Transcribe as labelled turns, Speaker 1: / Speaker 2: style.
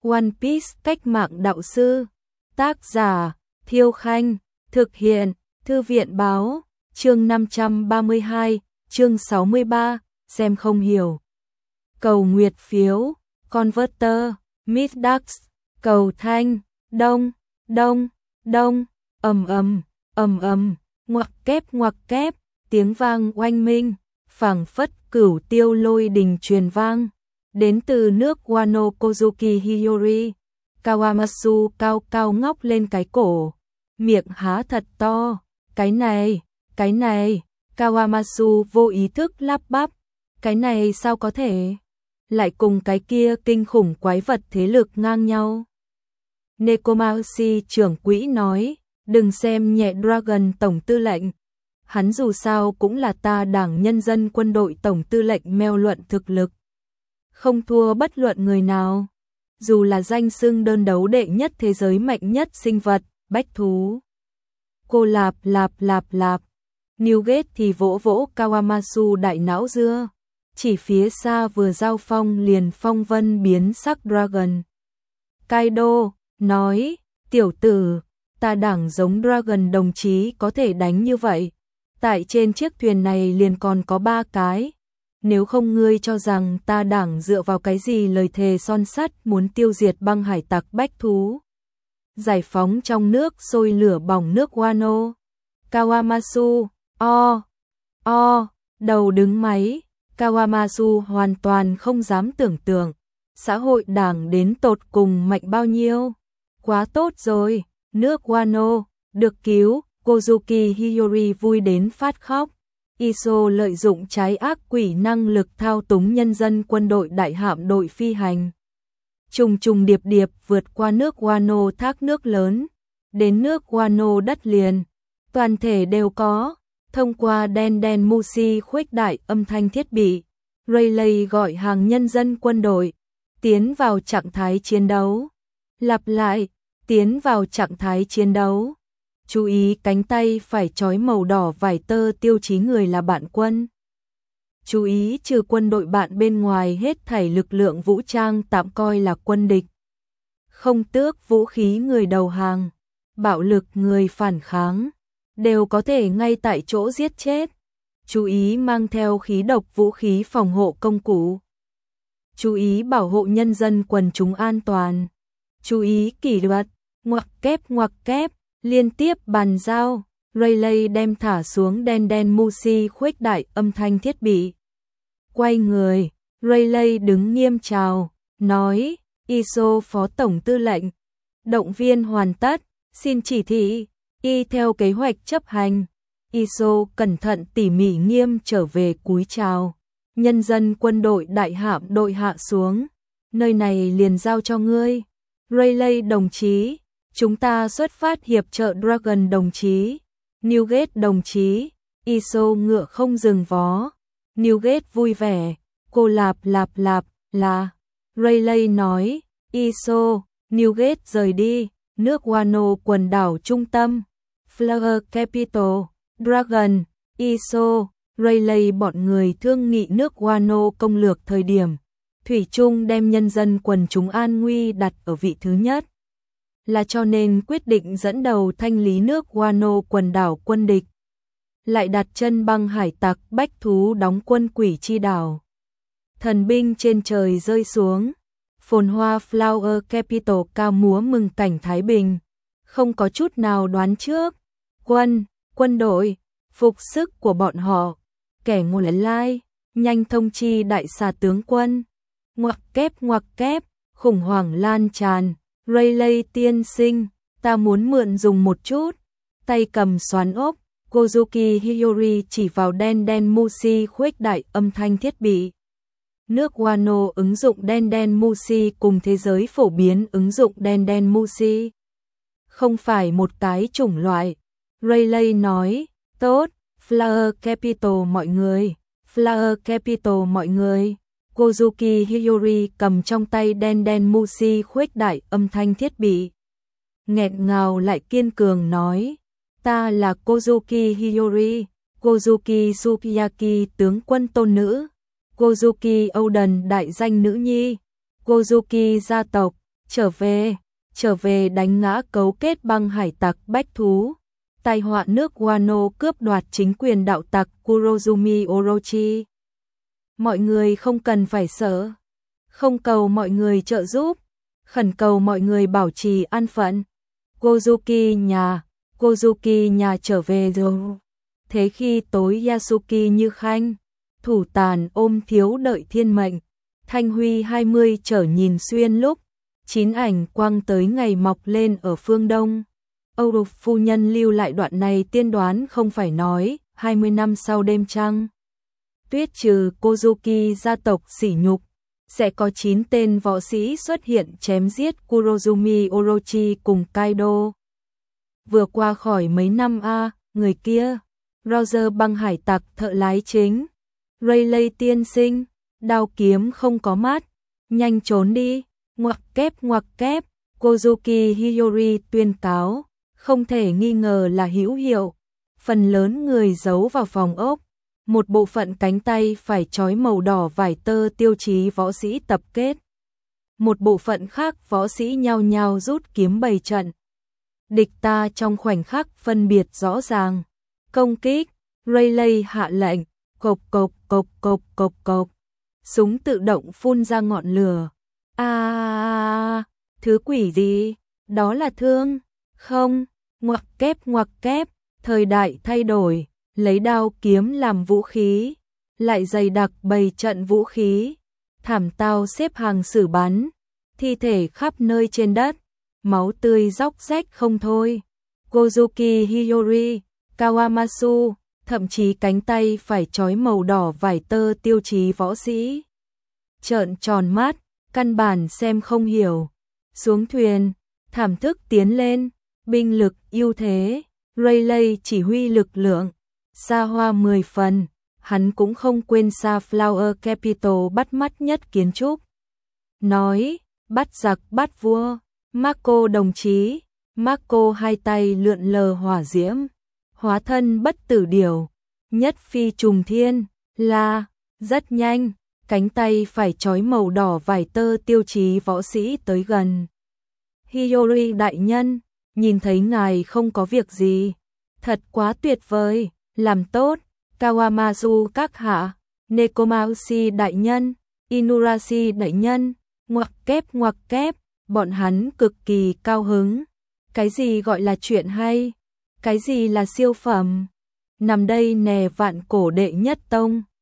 Speaker 1: One Piece cách mạng đạo sư. Tác giả, Thiêu Khanh. Thực hiện, Thư viện báo. Chương 532, chương 63, xem không hiểu. Cầu nguyệt phiếu, Converter, Middax, cầu thanh, đông, đông, đông, ầm, ngoặc kép, tiếng vang oanh minh, phảng phất cửu tiêu lôi đình truyền vang, đến từ nước Wano Kozuki Hiyori. Kawamatsu cao cao ngóc lên cái cổ, miệng há thật to, cái này, Kawamatsu vô ý thức lắp bắp, cái này sao có thể, lại cùng cái kia kinh khủng quái vật thế lực ngang nhau. Nekomamushi trưởng quỹ nói, đừng xem nhẹ Dragon tổng tư lệnh, hắn dù sao cũng là ta Đảng Nhân dân Quân đội tổng tư lệnh meo luận thực lực, không thua bất luận người nào, dù là danh xưng đơn đấu đệ nhất thế giới mạnh nhất sinh vật, bách thú. Cô lạp, Newgate thì vỗ vỗ Kawamatsu đại não dưa, chỉ phía xa vừa giao phong liền phong vân biến sắc Dragon. Kaido nói, tiểu tử, ta Đảng giống Dragon đồng chí có thể đánh như vậy, tại trên chiếc thuyền này liền còn có 3 cái, nếu không ngươi cho rằng ta Đảng dựa vào cái gì lời thề son sắt muốn tiêu diệt băng hải tặc bách thú, giải phóng trong nước sôi lửa bỏng nước Wano. Kawamatsu, đầu đứng máy, Kawamatsu hoàn toàn không dám tưởng tượng, xã hội Đảng đến tột cùng mạnh bao nhiêu. Quá tốt rồi, nước Wano, được cứu, Kozuki Hiyori vui đến phát khóc. Iso lợi dụng trái ác quỷ năng lực thao túng nhân dân quân đội đại hạm đội phi hành. Trùng điệp vượt qua nước Wano thác nước lớn, đến nước Wano đất liền, toàn thể đều có, thông qua đen Mushi khuếch đại âm thanh thiết bị. Rayleigh gọi hàng nhân dân quân đội, tiến vào trạng thái chiến đấu. Lặp lại, tiến vào trạng thái chiến đấu. Chú ý cánh tay phải trói màu đỏ vải tơ tiêu chí người là bạn quân. Chú ý trừ quân đội bạn bên ngoài hết thảy lực lượng vũ trang tạm coi là quân địch. Không tước vũ khí người đầu hàng, bạo lực người phản kháng, đều có thể ngay tại chỗ giết chết. Chú ý mang theo khí độc vũ khí phòng hộ công cụ. Chú ý bảo hộ nhân dân quần chúng an toàn. Chú ý kỷ luật, ngoặc kép, liên tiếp bàn giao. Rayleigh đem thả xuống đen Mushi khuếch đại âm thanh thiết bị. Quay người, Rayleigh đứng nghiêm chào, nói, Iso phó tổng tư lệnh, động viên hoàn tất, xin chỉ thị, y theo kế hoạch chấp hành. Iso cẩn thận tỉ mỉ nghiêm trở về cúi chào. Nhân dân quân đội đại hạm đội hạ xuống, nơi này liền giao cho ngươi. Rayleigh đồng chí, chúng ta xuất phát hiệp trợ Dragon đồng chí. Newgate đồng chí, Iso ngựa không dừng vó. Newgate vui vẻ, cô lạp, là. Rayleigh nói, Iso, Newgate rời đi, nước Wano quần đảo trung tâm. Flower Capital, Dragon, Iso, Rayleigh bọn người thương nghị nước Wano công lược thời điểm. Thủy chung đem nhân dân quần chúng an nguy đặt ở vị thứ nhất. Là cho nên quyết định dẫn đầu thanh lý nước Wano quần đảo quân địch. Lại đặt chân băng hải tặc bách thú đóng quân quỷ chi đảo. Thần binh trên trời rơi xuống. Phồn hoa Flower Capital cao múa mừng cảnh Thái Bình. Không có chút nào đoán trước. Quân đội, phục sức của bọn họ. Kẻ ngô lén lai, nhanh thông chi đại xà tướng quân. Ngoặc kép, khủng hoảng lan tràn. Rayleigh tiên sinh, ta muốn mượn dùng một chút. Tay cầm xoắn ốc, Kozuki Hiyori chỉ vào đen Mushi khuếch đại âm thanh thiết bị. Nước Wano ứng dụng đen Mushi cùng thế giới phổ biến ứng dụng đen Mushi. Không phải một cái chủng loại. Rayleigh nói, tốt, Flower Capital mọi người. Kozuki Hiyori cầm trong tay đen Mushi khuếch đại âm thanh thiết bị. Nghẹn ngào lại kiên cường nói, ta là Kozuki Hiyori, Kozuki Sukiyaki tướng quân tôn nữ, Kozuki Oden đại danh nữ nhi, Kozuki gia tộc, trở về đánh ngã cấu kết băng hải tặc bách thú. Tai họa nước Wano cướp đoạt chính quyền đạo tặc Kurozumi Orochi. Mọi người không cần phải sợ. Không cầu mọi người trợ giúp. Khẩn cầu mọi người bảo trì an phận. Kozuki nhà trở về rồi. Thế khi tối Yasuki như khanh, thủ tàn ôm thiếu đợi thiên mệnh. Thanh huy 20 trở nhìn xuyên lúc. 9 ảnh quang tới ngày mọc lên ở phương Đông. Âu phu nhân lưu lại đoạn này tiên đoán không phải nói, 20 năm sau đêm trăng. Tuyết trừ Kozuki gia tộc sỉ nhục, sẽ có 9 tên võ sĩ xuất hiện chém giết Kurozumi Orochi cùng Kaido. Vừa qua khỏi mấy năm người kia, Roger băng hải tặc thợ lái chính, Rayleigh tiên sinh, đao kiếm không có mắt, nhanh trốn đi, ngoặc kép, Kozuki Hiyori tuyên cáo, không thể nghi ngờ là hữu hiệu. Phần lớn người giấu vào phòng ốc, một bộ phận cánh tay phải trói màu đỏ vải tơ tiêu chí võ sĩ tập kết. Một bộ phận khác võ sĩ nhao nhao rút kiếm bày trận. Địch ta trong khoảnh khắc phân biệt rõ ràng. Công kích, Rayleigh hạ lệnh, cộc. Súng tự động phun ra ngọn lửa. Thứ quỷ gì? Đó là thương. Không, ngoặc kép, thời đại thay đổi, lấy đao kiếm làm vũ khí, lại dày đặc bày trận vũ khí, thảm tao xếp hàng xử bắn, thi thể khắp nơi trên đất, máu tươi róc rách không thôi. Kozuki Hiyori, Kawamatsu, thậm chí cánh tay phải trói màu đỏ vải tơ tiêu chí võ sĩ. Trợn tròn mắt, căn bản xem không hiểu. Xuống thuyền, thảm thức tiến lên, binh lực ưu thế, Rayleigh chỉ huy lực lượng, xa hoa 10 phần, hắn cũng không quên Flower Capital bắt mắt nhất kiến trúc. Nói, bắt giặc bắt vua, Marco đồng chí, Marco hai tay lượn lờ hỏa diễm, hóa thân bất tử điểu, nhất phi trùng thiên, rất nhanh, cánh tay phải trói màu đỏ vải tơ tiêu chí võ sĩ tới gần. Hiyori đại nhân, nhìn thấy ngài không có việc gì, thật quá tuyệt vời, làm tốt. Kawamatsu các hạ, Nekomaushi đại nhân, Inurashi đại nhân, ngoặc kép, bọn hắn cực kỳ cao hứng. Cái gì gọi là chuyện hay? Cái gì là siêu phẩm? Nằm đây nè vạn cổ đệ nhất tông.